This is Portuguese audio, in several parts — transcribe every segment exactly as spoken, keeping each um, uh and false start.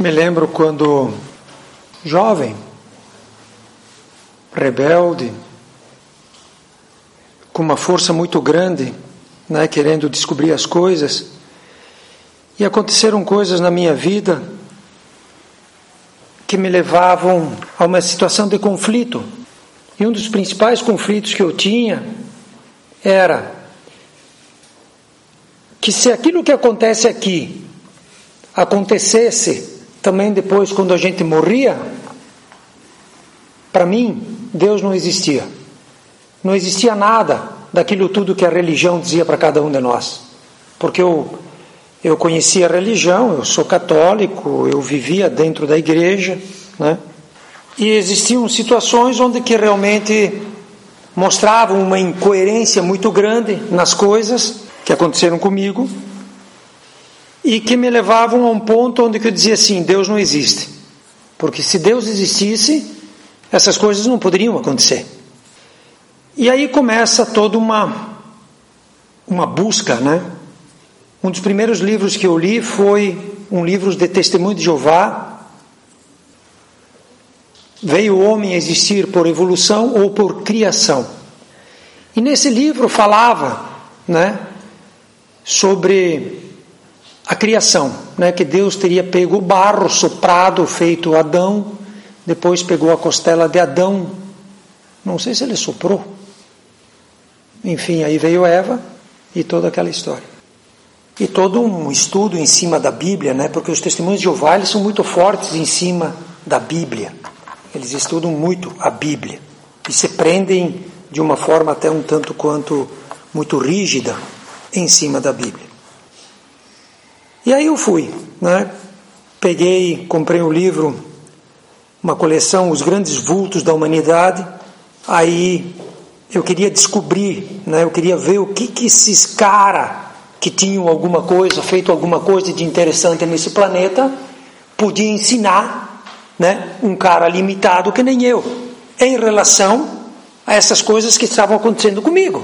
Me lembro quando jovem, rebelde, com uma força muito grande, né, querendo descobrir as coisas, e aconteceram coisas na minha vida que me levavam a uma situação de conflito. E um dos principais conflitos que eu tinha era que se aquilo que acontece aqui acontecesse também depois quando a gente morria, para mim Deus não existia. Não existia nada daquilo tudo que a religião dizia para cada um de nós. Porque eu, eu conhecia a religião, eu sou católico, eu vivia dentro da igreja, né? E existiam situações onde que realmente mostravam uma incoerência muito grande nas coisas que aconteceram comigo e que me levavam a um ponto onde que eu dizia assim: Deus não existe. Porque se Deus existisse, essas coisas não poderiam acontecer. E aí começa toda uma, uma busca, né? Um dos primeiros livros que eu li foi um livro de Testemunho de Jeová. Veio o homem a existir por evolução ou por criação. E nesse livro falava, né, sobre a criação, né, que Deus teria pego o barro, soprado, feito Adão, depois pegou a costela de Adão, não sei se ele soprou, enfim, aí veio Eva e toda aquela história. E todo um estudo em cima da Bíblia, né, porque os testemunhos de Jeová, eles são muito fortes em cima da Bíblia. Eles estudam muito a Bíblia e se prendem de uma forma até um tanto quanto muito rígida em cima da Bíblia. E aí eu fui, né? Peguei, comprei um livro, uma coleção, Os Grandes Vultos da Humanidade. Aí eu queria descobrir, né? Eu queria ver o que que esses caras que tinham alguma coisa, feito alguma coisa de interessante nesse planeta, podiam ensinar, né, um cara limitado que nem eu, em relação a essas coisas que estavam acontecendo comigo.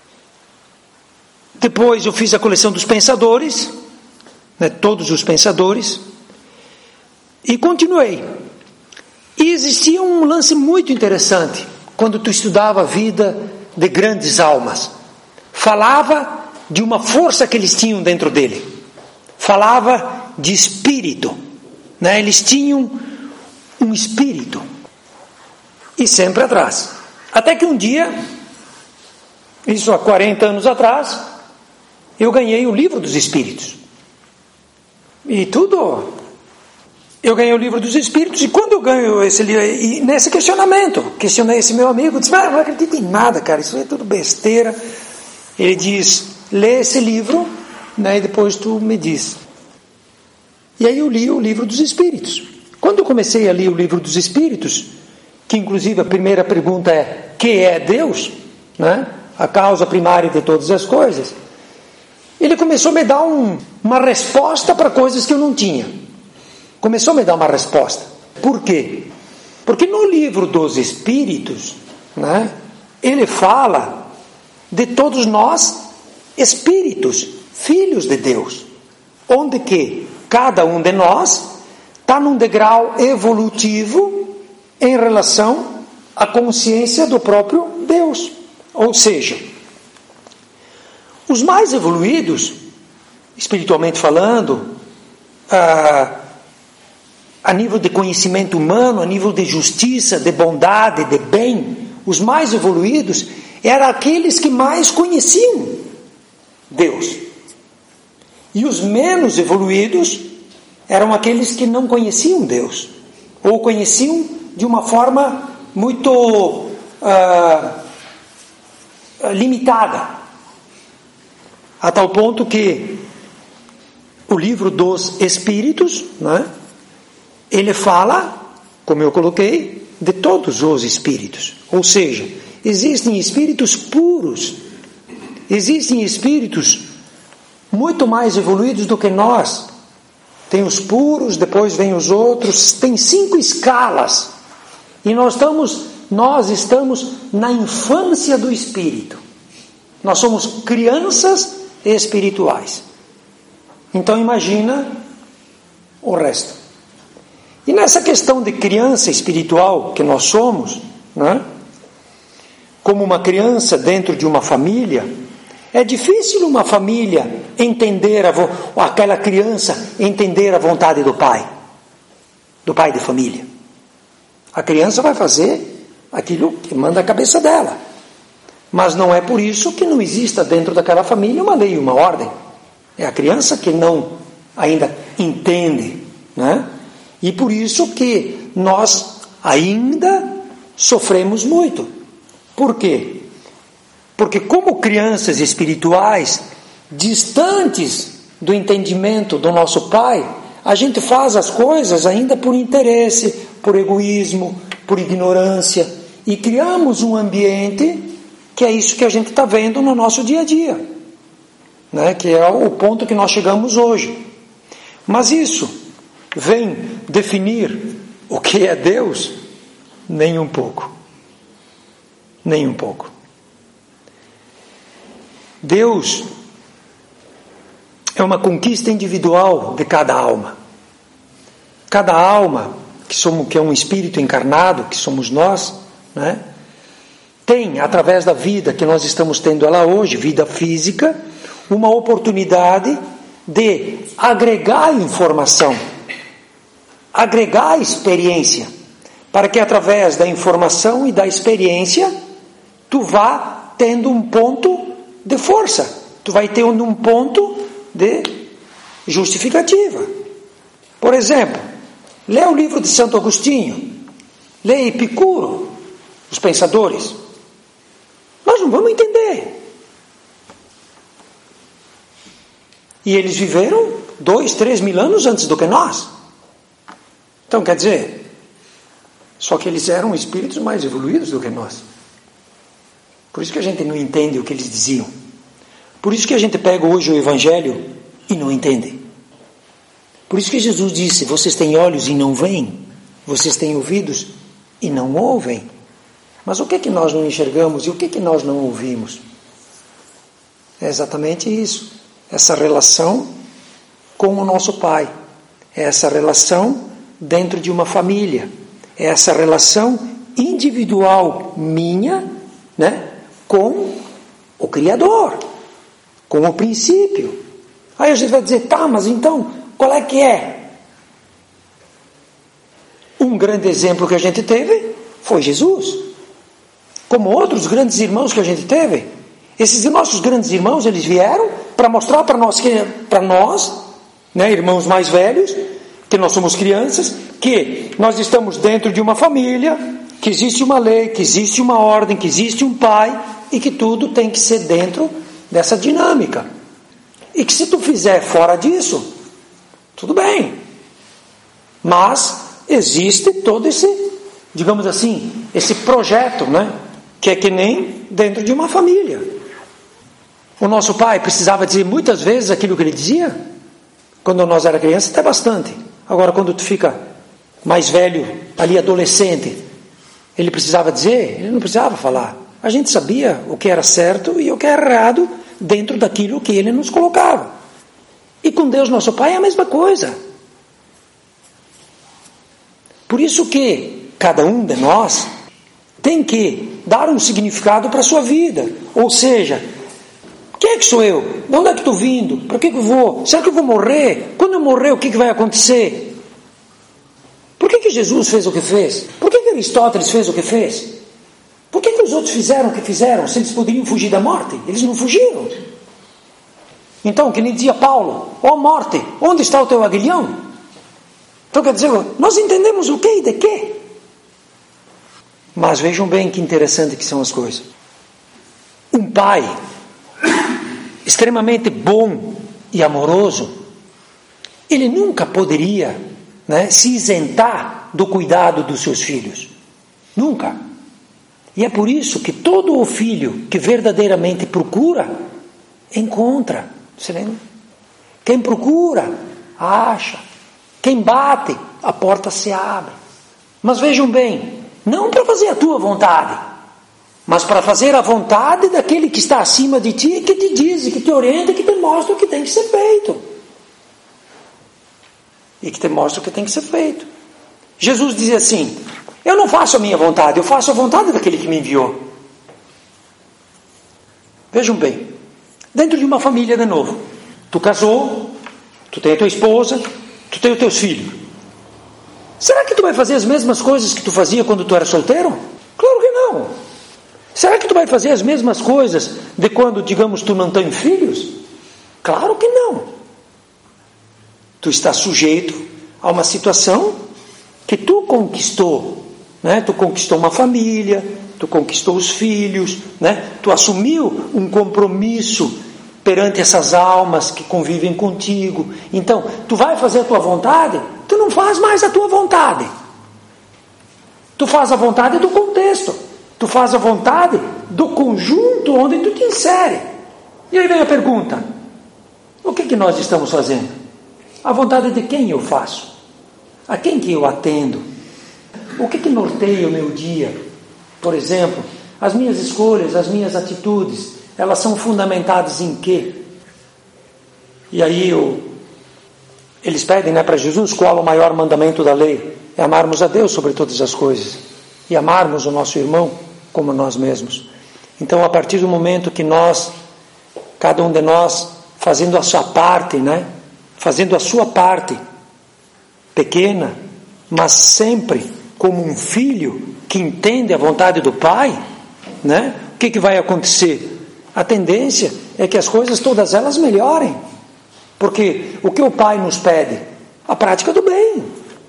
Depois eu fiz a coleção dos pensadores, né, todos os pensadores, e continuei. E existia um lance muito interessante quando tu estudava a vida de grandes almas. Falava de uma força que eles tinham dentro dele, falava de espírito, né? Eles tinham um espírito, e sempre atrás, até que um dia, isso há quarenta anos atrás, eu ganhei o livro dos Espíritos, e tudo, eu ganhei o livro dos Espíritos, e quando eu ganho esse livro, e nesse questionamento, questionei esse meu amigo, disse: ah, não acredito em nada, cara, isso é tudo besteira. Ele diz: lê esse livro, né, e depois tu me diz. E aí eu li o livro dos Espíritos. Quando eu comecei a ler o livro dos Espíritos, que inclusive a primeira pergunta é: que é Deus? Né? A causa primária de todas as coisas. Ele começou a me dar um, uma resposta para coisas que eu não tinha. Começou a me dar uma resposta. Por quê? Porque no livro dos Espíritos, né, ele fala de todos nós, espíritos, filhos de Deus, onde que cada um de nós está num degrau evolutivo em relação à consciência do próprio Deus. Ou seja, os mais evoluídos, espiritualmente falando, a, a nível de conhecimento humano, a nível de justiça, de bondade, de bem, os mais evoluídos eram aqueles que mais conheciam Deus. E os menos evoluídos eram aqueles que não conheciam Deus, ou conheciam de uma forma muito uh, limitada, a tal ponto que o livro dos Espíritos, né, ele fala, como eu coloquei, de todos os espíritos. Ou seja, existem espíritos puros, existem espíritos muito mais evoluídos do que nós. Tem os puros, depois vem os outros, tem cinco escalas. E nós estamos, nós estamos na infância do espírito. Nós somos crianças espirituais. Então imagina o resto. E nessa questão de criança espiritual que nós somos, né? Como uma criança dentro de uma família, é difícil uma família entender, a vo- aquela criança entender a vontade do pai, do pai de família. A criança vai fazer aquilo que manda a cabeça dela. Mas não é por isso que não exista dentro daquela família uma lei, uma ordem. É a criança que não ainda entende, né? E por isso que nós ainda sofremos muito. Por quê? Porque como crianças espirituais, distantes do entendimento do nosso Pai, a gente faz as coisas ainda por interesse, por egoísmo, por ignorância, e criamos um ambiente que é isso que a gente está vendo no nosso dia a dia, né? Que é o ponto que nós chegamos hoje. Mas isso vem definir o que é Deus? Nem um pouco. Nem um pouco. Deus é uma conquista individual de cada alma. Cada alma, que, somos, que é um espírito encarnado, que somos nós, né? Tem, através da vida que nós estamos tendo ela hoje, vida física, uma oportunidade de agregar informação, agregar experiência, para que através da informação e da experiência, tu vá tendo um ponto de força, tu vai tendo um ponto de justificativa. Por exemplo, lê o livro de Santo Agostinho, lê Epicuro, os pensadores. Nós não vamos entender. E eles viveram dois, três mil anos antes do que nós. Então, quer dizer, só que eles eram espíritos mais evoluídos do que nós. Por isso que a gente não entende o que eles diziam. Por isso que a gente pega hoje o Evangelho e não entende. Por isso que Jesus disse, vocês têm olhos e não veem, vocês têm ouvidos e não ouvem. Mas o que é que nós não enxergamos e o que é que nós não ouvimos? É exatamente isso. Essa relação com o nosso Pai. É essa relação dentro de uma família. É essa relação individual minha, né, com o Criador, com o princípio. Aí a gente vai dizer, tá, mas então, qual é que é? Um grande exemplo que a gente teve foi Jesus. Como outros grandes irmãos que a gente teve. Esses nossos grandes irmãos, eles vieram para mostrar para nós, para nós, né, irmãos mais velhos, que nós somos crianças, que nós estamos dentro de uma família, que existe uma lei, que existe uma ordem, que existe um pai, e que tudo tem que ser dentro dessa dinâmica. E que se tu fizer fora disso, tudo bem. Mas existe todo esse, digamos assim, esse projeto, né? Que é que nem dentro de uma família. O nosso pai precisava dizer muitas vezes aquilo que ele dizia. Quando nós era criança, até bastante. Agora, quando tu fica mais velho, ali adolescente, ele precisava dizer? Ele não precisava falar. A gente sabia o que era certo e o que era errado dentro daquilo que ele nos colocava. E com Deus, nosso Pai, é a mesma coisa. Por isso que cada um de nós tem que dar um significado para a sua vida. Ou seja, quem é que sou eu? De onde é que estou vindo? Para que que eu vou? Será que eu vou morrer? Quando eu morrer, o que que vai acontecer? Por que que Jesus fez o que fez? Por que que Aristóteles fez o que fez? Por que que os outros fizeram o que fizeram? Se eles poderiam fugir da morte? Eles não fugiram. Então, que nem dizia Paulo, ó morte, onde está o teu aguilhão? Então, quer dizer, nós entendemos o que e de quê? Mas vejam bem que interessante que são as coisas. Um pai extremamente bom e amoroso, ele nunca poderia, né, se isentar do cuidado dos seus filhos. Nunca. E é por isso que todo o filho que verdadeiramente procura, encontra. Você lembra? Quem procura, acha. Quem bate, a porta se abre. Mas vejam bem, não para fazer a tua vontade, mas para fazer a vontade daquele que está acima de ti, que te diz, que te orienta, que te mostra o que tem que ser feito. E que te mostra o que tem que ser feito. Jesus dizia assim: eu não faço a minha vontade, eu faço a vontade daquele que me enviou. Vejam bem, dentro de uma família de novo, tu casou, tu tem a tua esposa, tu tem os teus filhos. Será que tu vai fazer as mesmas coisas que tu fazia quando tu era solteiro? Claro que não. Será que tu vai fazer as mesmas coisas de quando, digamos, tu não tem filhos? Claro que não. Tu está sujeito a uma situação que tu conquistou, né? Tu conquistou uma família, tu conquistou os filhos, né? Tu assumiu um compromisso perante essas almas que convivem contigo. Então, tu vai fazer a tua vontade, tu não faz mais a tua vontade. Tu faz a vontade do contexto. Tu faz a vontade do conjunto onde tu te insere. E aí vem a pergunta: o que que nós estamos fazendo? A vontade de quem eu faço? A quem que eu atendo? O que que norteia o meu dia? Por exemplo, as minhas escolhas, as minhas atitudes, elas são fundamentadas em quê? E aí eu, eles pedem, né, para Jesus, qual é o maior mandamento da lei? É amarmos a Deus sobre todas as coisas e amarmos o nosso irmão como nós mesmos. Então, a partir do momento que nós, cada um de nós, fazendo a sua parte, né, fazendo a sua parte pequena, mas sempre como um filho que entende a vontade do Pai, né, o que que vai acontecer? A tendência é que as coisas todas elas melhorem. Porque o que o Pai nos pede? A prática do bem,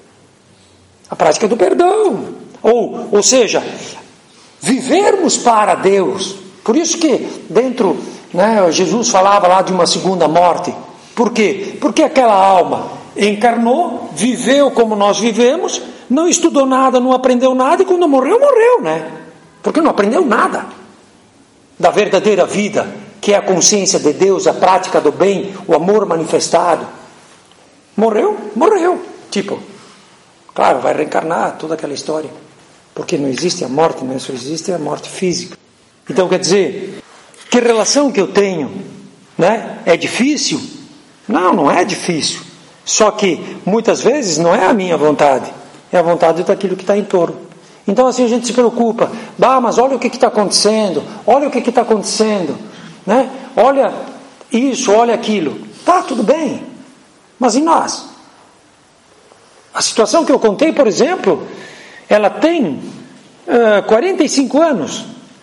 a prática do perdão, ou, ou seja, vivermos para Deus. Por isso que dentro, né, Jesus falava lá de uma segunda morte. Por quê? Porque aquela alma encarnou, viveu como nós vivemos, não estudou nada, não aprendeu nada, e quando morreu, morreu, né? Porque não aprendeu nada da verdadeira vida, que é a consciência de Deus, a prática do bem, o amor manifestado. Morreu? Morreu. Tipo, claro, vai reencarnar, toda aquela história. Porque não existe a morte, né? Só existe a morte física. Então, quer dizer, que relação que eu tenho, né? É difícil? Não, não é difícil. Só que, muitas vezes, não é a minha vontade, é a vontade daquilo que está em torno. Então, assim, a gente se preocupa. Bah, mas olha o que está acontecendo, olha o que está acontecendo, né? Olha isso, olha aquilo. Tá, tudo bem. Mas e nós? A situação que eu contei, por exemplo, ela tem uh, quarenta e cinco anos.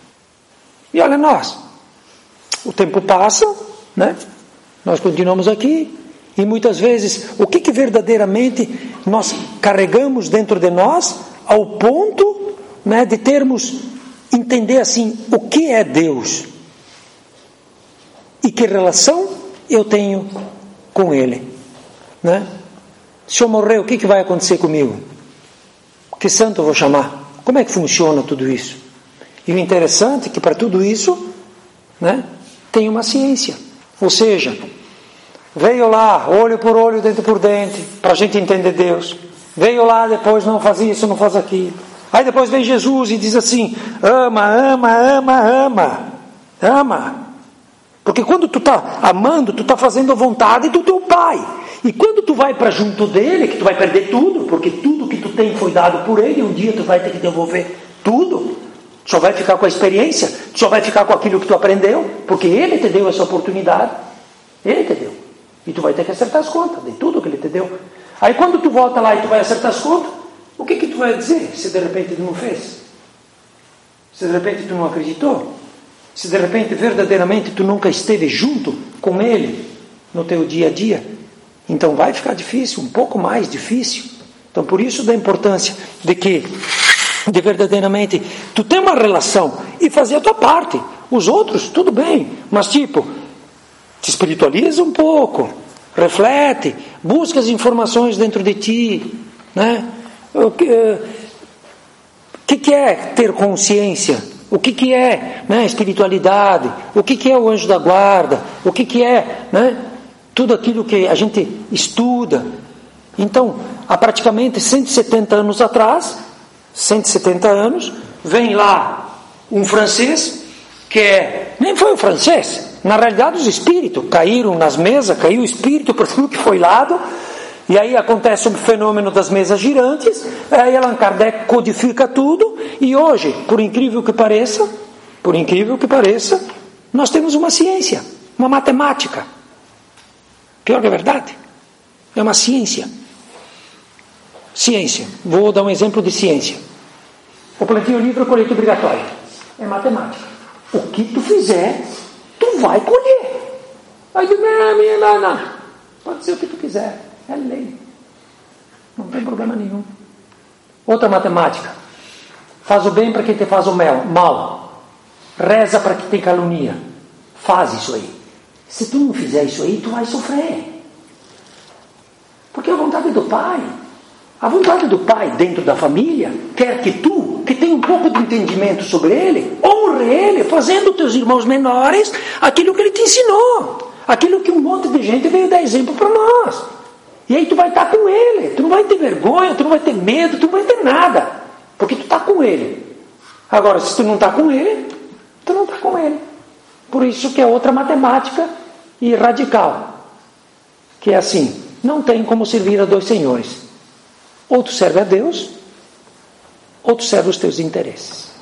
E olha nós. O tempo passa, né? Nós continuamos aqui. E muitas vezes, o que, que verdadeiramente nós carregamos dentro de nós ao ponto, né, de termos, entender assim, o que é Deus? E que relação eu tenho com Ele, né? Se eu morrer, o que, que vai acontecer comigo? Que santo eu vou chamar? Como é que funciona tudo isso? E o interessante é que para tudo isso, né, tem uma ciência. Ou seja, veio lá, olho por olho, dente por dente, para a gente entender Deus. Veio lá, depois não faz isso, não faz aquilo. Aí depois vem Jesus e diz assim: ama, ama, ama, ama. Ama. Porque quando tu está amando, tu está fazendo a vontade do teu Pai. E quando tu vai para junto dele, que tu vai perder tudo, porque tudo que tu tem foi dado por ele, e um dia tu vai ter que devolver tudo. Tu só vai ficar com a experiência, tu só vai ficar com aquilo que tu aprendeu, porque ele te deu essa oportunidade. Ele te deu. E tu vai ter que acertar as contas de tudo que ele te deu. Aí quando tu volta lá e tu vai acertar as contas, o que que tu vai dizer se de repente tu não fez? Se de repente tu não acreditou? Se de repente verdadeiramente tu nunca esteve junto com ele no teu dia a dia? Então vai ficar difícil, um pouco mais difícil. Então por isso da importância de que, de verdadeiramente, tu tem uma relação e fazer a tua parte. Os outros, tudo bem, mas tipo, te espiritualiza um pouco, reflete, busca as informações dentro de ti, né? O que, uh, que, que é ter consciência? O que, que é, né, espiritualidade? O que, que é o anjo da guarda? O que, que é, né, tudo aquilo que a gente estuda? Então, há praticamente cento e setenta anos atrás, cento e setenta anos, vem lá um francês, que é, nem foi o francês, na realidade os espíritos caíram nas mesas, caiu o espírito para tudo que foi lado, E aí acontece o fenômeno das mesas girantes, aí Allan Kardec codifica tudo, e hoje, por incrível que pareça, por incrível que pareça, nós temos uma ciência, uma matemática. Pior que é verdade. É uma ciência. Ciência. Vou dar um exemplo de ciência. O plantio livre ou colheita obrigatória. É matemática. O que tu fizer, tu vai colher. Aí tu, não, não, não. Pode ser o que tu quiser. É lei. Não tem problema nenhum. Outra matemática. Faz o bem para quem te faz o mal. Reza para quem te calunia. Faz isso aí. Se tu não fizer isso aí, tu vai sofrer. Porque a vontade do Pai, a vontade do Pai dentro da família, quer que tu, que tem um pouco de entendimento sobre Ele, honre Ele, fazendo teus irmãos menores aquilo que Ele te ensinou. Aquilo que um monte de gente veio dar exemplo para nós. E aí tu vai estar com Ele. Tu não vai ter vergonha, tu não vai ter medo, tu não vai ter nada. Porque tu está com Ele. Agora, se tu não está com Ele, tu não está com Ele. Por isso que é outra matemática e radical. Que é assim, não tem como servir a dois senhores. Ou tu serve a Deus, ou tu serve os teus interesses.